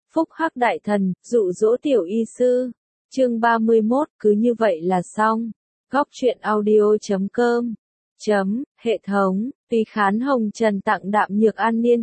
Phúc hắc đại thần, dụ dỗ tiểu y sư. Chương 31, cứ như vậy là xong. Góc truyện audio.com. Hệ thống, Tùy Khán Hồng Trần tặng Đạm Nhược An niên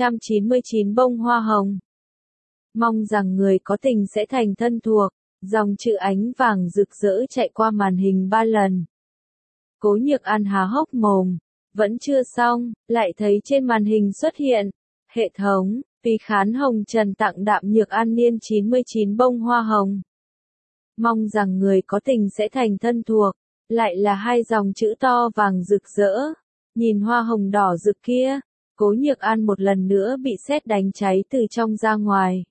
999 bông hoa hồng. Mong rằng người có tình sẽ thành thân thuộc. Dòng chữ ánh vàng rực rỡ chạy qua màn hình 3 lần. Cố Nhược An há hốc mồm. Vẫn chưa xong, lại thấy trên màn hình xuất hiện. Hệ thống, Tùy Khán Hồng Trần tặng Đạm Nhược An niên 99 bông hoa hồng. Mong rằng người có tình sẽ thành thân thuộc. Lại là hai dòng chữ to vàng rực rỡ. Nhìn hoa hồng đỏ rực kia, Cố Nhược An một lần nữa bị sét đánh cháy từ trong ra ngoài.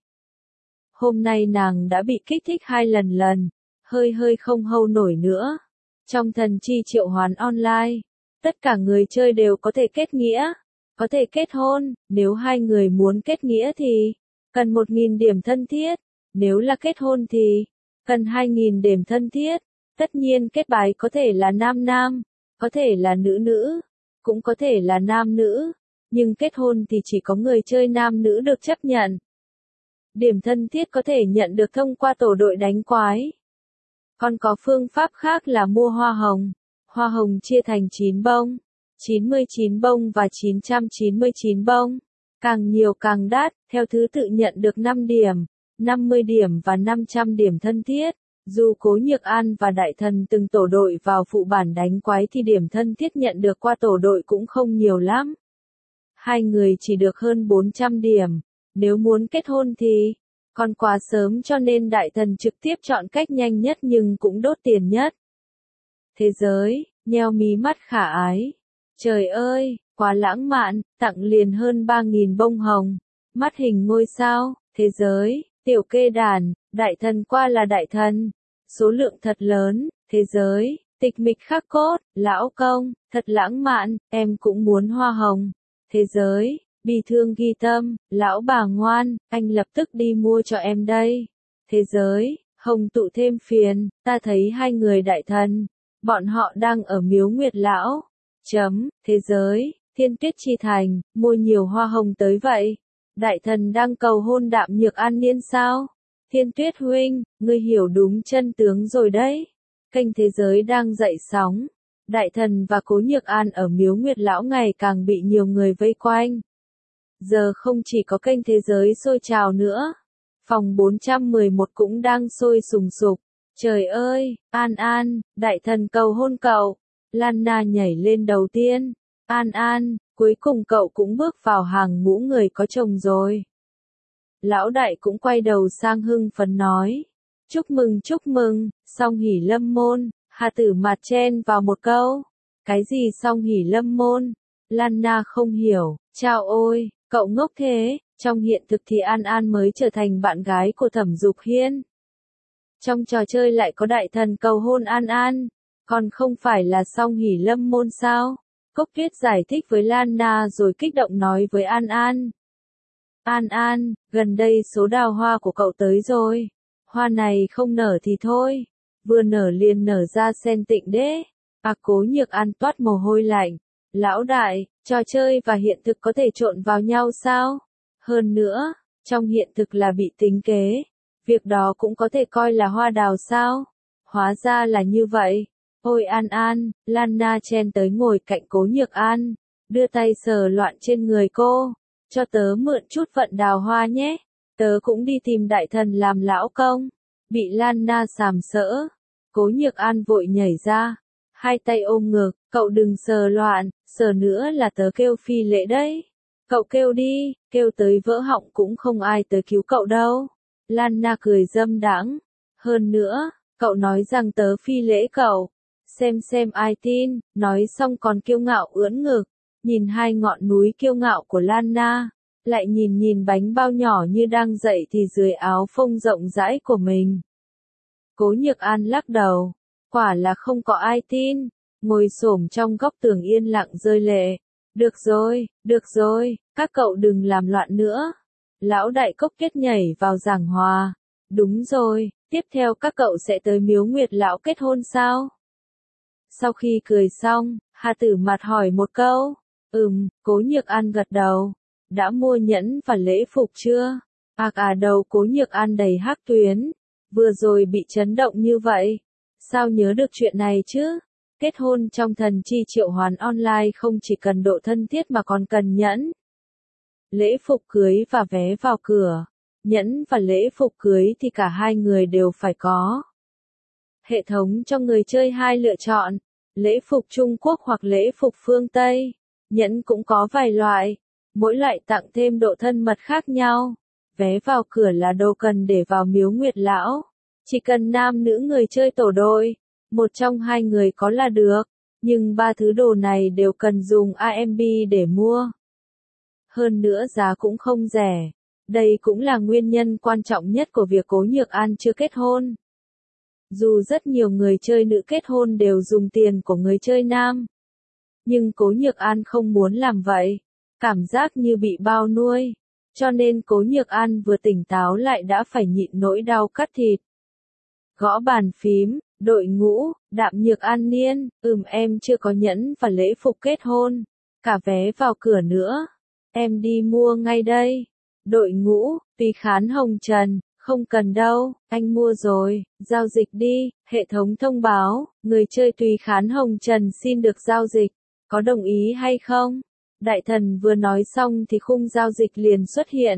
Hôm nay nàng đã bị kích thích 2 lần, hơi không hâu nổi nữa. Trong thần chi triệu hoán online, tất cả người chơi đều có thể kết nghĩa, có thể kết hôn, nếu hai người muốn kết nghĩa thì cần 1.000 điểm thân thiết, nếu là kết hôn thì cần 2.000 điểm thân thiết. Tất nhiên kết bái có thể là nam, có thể là nữ, cũng có thể là nam-nữ, nhưng kết hôn thì chỉ có người chơi nam-nữ được chấp nhận. Điểm thân thiết có thể nhận được thông qua tổ đội đánh quái. Còn có phương pháp khác là mua hoa hồng. Hoa hồng chia thành 9 bông, 99 bông và 999 bông. Càng nhiều càng đắt, theo thứ tự nhận được 5 điểm, 50 điểm và 500 điểm thân thiết. Dù Cố Nhược An và Đại Thần từng tổ đội vào phụ bản đánh quái thì điểm thân thiết nhận được qua tổ đội cũng không nhiều lắm. Hai người chỉ được hơn 400 điểm. Nếu muốn kết hôn thì còn quá sớm cho nên Đại Thần trực tiếp chọn cách nhanh nhất nhưng cũng đốt tiền nhất. Thế giới, nheo mí mắt khả ái. Trời ơi, quá lãng mạn, tặng liền hơn 3.000 bông hồng. Mắt hình ngôi sao, thế giới, tiểu kê đàn, Đại Thần qua là Đại Thần. Số lượng thật lớn, thế giới, tịch mịch khắc cốt, lão công, thật lãng mạn, em cũng muốn hoa hồng. Thế giới, bi thương ghi tâm, lão bà ngoan, anh lập tức đi mua cho em đây. Thế giới, hồng tụ thêm phiền, ta thấy hai người Đại Thần, bọn họ đang ở miếu Nguyệt Lão. Thế giới, Thiên Tuyết Chi Thành, mua nhiều hoa hồng tới vậy. Đại Thần đang cầu hôn Đạm Nhược An niên sao? Thiên Tuyết huynh, ngươi hiểu đúng chân tướng rồi đấy. Kênh Thế giới đang dậy sóng. Đại Thần và Cố Nhược An ở miếu Nguyệt Lão ngày càng bị nhiều người vây quanh. Giờ không chỉ có kênh Thế giới sôi trào nữa. Phòng 411 cũng đang sôi sùng sục. Trời ơi, An, Đại Thần cầu hôn cậu. Lan Na nhảy lên đầu tiên. An, cuối cùng cậu cũng bước vào hàng ngũ người có chồng rồi. Lão Đại cũng quay đầu sang hưng phấn nói. Chúc mừng, song hỷ lâm môn. Hà Tử Mạt chen vào một câu. Cái gì song hỷ lâm môn? Lan Na không hiểu. Chao ôi, cậu ngốc thế. Trong hiện thực thì An mới trở thành bạn gái của Thẩm Dục Hiên. Trong trò chơi lại có Đại Thần cầu hôn An. Còn không phải là song hỷ lâm môn sao? Cốc Tuyết giải thích với Lan Na rồi kích động nói với An. An, gần đây số đào hoa của cậu tới rồi. Hoa này không nở thì thôi. Vừa nở liền nở ra sen tịnh đế. Cố Nhược An toát mồ hôi lạnh. Lão Đại, trò chơi và hiện thực có thể trộn vào nhau sao? Hơn nữa, trong hiện thực là bị tính kế. Việc đó cũng có thể coi là hoa đào sao? Hóa ra là như vậy. Ôi An, Lan Na chen tới ngồi cạnh Cố Nhược An. Đưa tay sờ loạn trên người cô. Cho tớ mượn chút vận đào hoa nhé. Tớ cũng đi tìm Đại Thần làm lão công. Bị Lan Na sàm sỡ. Cố Nhược An vội nhảy ra. Hai tay ôm ngực. Cậu đừng sờ loạn. Sờ nữa là tớ kêu phi lễ đấy. Cậu kêu đi. Kêu tới vỡ họng cũng không ai tới cứu cậu đâu. Lan Na cười dâm đãng. Hơn nữa, cậu nói rằng tớ phi lễ cậu. Xem ai tin. Nói xong còn kiêu ngạo ưỡn ngực. Nhìn hai ngọn núi kiêu ngạo của Lan Na, lại nhìn bánh bao nhỏ như đang dậy thì dưới áo phông rộng rãi của mình. Cố Nhược An lắc đầu, quả là không có ai tin, ngồi xổm trong góc tường yên lặng rơi lệ. Được rồi, các cậu đừng làm loạn nữa. Lão Đại Cốc Kết nhảy vào giảng hòa. Đúng rồi, tiếp theo các cậu sẽ tới miếu Nguyệt Lão kết hôn sao? Sau khi cười xong, Hà Tử Mạt hỏi một câu. Cố Nhược An gật đầu. Đã mua nhẫn và lễ phục chưa? Đầu Cố Nhược An đầy hắc tuyến, vừa rồi bị chấn động như vậy. Sao nhớ được chuyện này chứ? Kết hôn trong thần chi triệu hoán online không chỉ cần độ thân thiết mà còn cần nhẫn, lễ phục cưới và vé vào cửa. Nhẫn và lễ phục cưới thì cả hai người đều phải có. Hệ thống cho người chơi hai lựa chọn, lễ phục Trung Quốc hoặc lễ phục phương Tây. Nhẫn cũng có vài loại, mỗi loại tặng thêm độ thân mật khác nhau. Vé vào cửa là đồ cần để vào miếu Nguyệt Lão. Chỉ cần nam nữ người chơi tổ đội, một trong hai người có là được, nhưng ba thứ đồ này đều cần dùng AMB để mua. Hơn nữa giá cũng không rẻ. Đây cũng là nguyên nhân quan trọng nhất của việc Cố Nhược An chưa kết hôn. Dù rất nhiều người chơi nữ kết hôn đều dùng tiền của người chơi nam, nhưng Cố Nhược An không muốn làm vậy, cảm giác như bị bao nuôi. Cho nên Cố Nhược An vừa tỉnh táo lại đã phải nhịn nỗi đau cắt thịt. Gõ bàn phím, đội ngũ, Đạm Nhược An Niên, em chưa có nhẫn và lễ phục kết hôn, cả vé vào cửa nữa. Em đi mua ngay đây. Đội ngũ, Tùy Khán Hồng Trần, không cần đâu, anh mua rồi, giao dịch đi. Hệ thống thông báo, người chơi Tùy Khán Hồng Trần xin được giao dịch, có đồng ý hay không? Đại thần vừa nói xong thì khung giao dịch liền xuất hiện.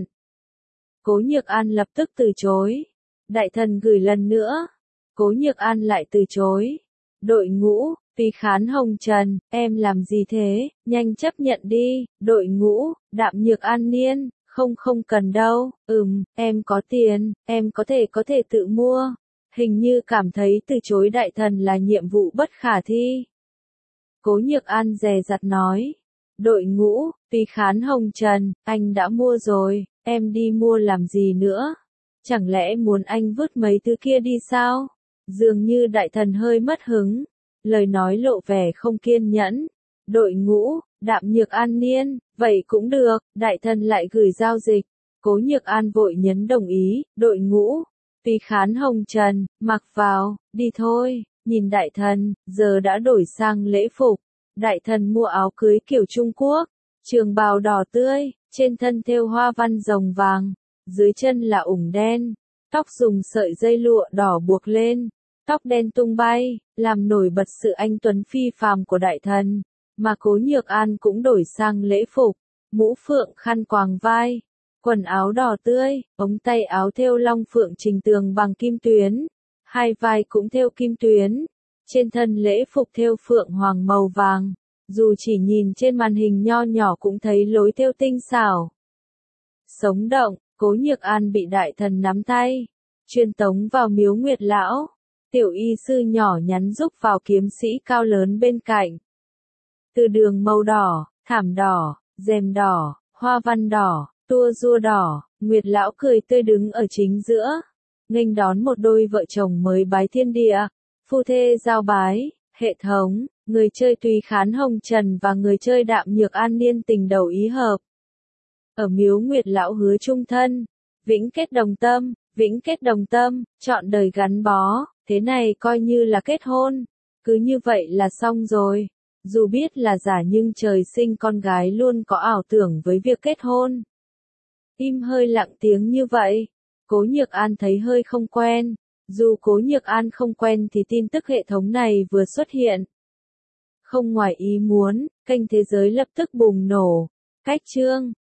Cố Nhược An lập tức từ chối. Đại thần gửi lần nữa. Cố Nhược An lại từ chối. Đội ngũ, Tùy Khán Hồng Trần, em làm gì thế, nhanh chấp nhận đi. Đội ngũ, Đạm Nhược An Niên, không cần đâu, em có tiền, em có thể tự mua. Hình như cảm thấy từ chối đại thần là nhiệm vụ bất khả thi. Cố Nhược An dè dặt nói. Đội ngũ, Tùy Khán Hồng Trần, anh đã mua rồi, em đi mua làm gì nữa? Chẳng lẽ muốn anh vứt mấy thứ kia đi sao? Dường như đại thần hơi mất hứng, lời nói lộ vẻ không kiên nhẫn. Đội ngũ, Đạm Nhược An Niên, vậy cũng được, đại thần lại gửi giao dịch. Cố Nhược An vội nhấn đồng ý. Đội ngũ, Tùy Khán Hồng Trần, mặc vào, đi thôi. Nhìn đại thần, giờ đã đổi sang lễ phục. Đại thần mua áo cưới kiểu Trung Quốc, trường bào đỏ tươi, trên thân thêu hoa văn rồng vàng, dưới chân là ủng đen, tóc dùng sợi dây lụa đỏ buộc lên, tóc đen tung bay, làm nổi bật sự anh tuấn phi phàm của đại thần. Mà Cố Nhược An cũng đổi sang lễ phục, mũ phượng khăn quàng vai, quần áo đỏ tươi, ống tay áo thêu long phượng trình tường bằng kim tuyến, hai vai cũng thêu kim tuyến. Trên thân lễ phục thêu phượng hoàng màu vàng, dù chỉ nhìn trên màn hình nho nhỏ cũng thấy lối thêu tinh xảo, sống động. Cố Nhược An bị đại thần nắm tay, truyền tống vào miếu Nguyệt Lão. Tiểu y sư nhỏ nhắn rúc vào kiếm sĩ cao lớn bên cạnh. Từ đường màu đỏ, thảm đỏ, rèm đỏ, hoa văn đỏ, tua rua đỏ, Nguyệt Lão cười tươi đứng ở chính giữa, nghênh đón một đôi vợ chồng mới bái thiên địa. Phu thê giao bái. Hệ thống, người chơi Tùy Khán Hồng Trần và người chơi Đạm Nhược An Niên tình đầu ý hợp. Ở miếu Nguyệt Lão hứa chung thân, vĩnh kết đồng tâm, trọn đời gắn bó, thế này coi như là kết hôn. Cứ như vậy là xong rồi. Dù biết là giả nhưng trời sinh con gái luôn có ảo tưởng với việc kết hôn. Im hơi lặng tiếng như vậy, Cố Nhược An thấy hơi không quen. Dù Cố Nhược An không quen thì tin tức hệ thống này vừa xuất hiện. Không ngoài ý muốn, kênh thế giới lập tức bùng nổ. Cách chương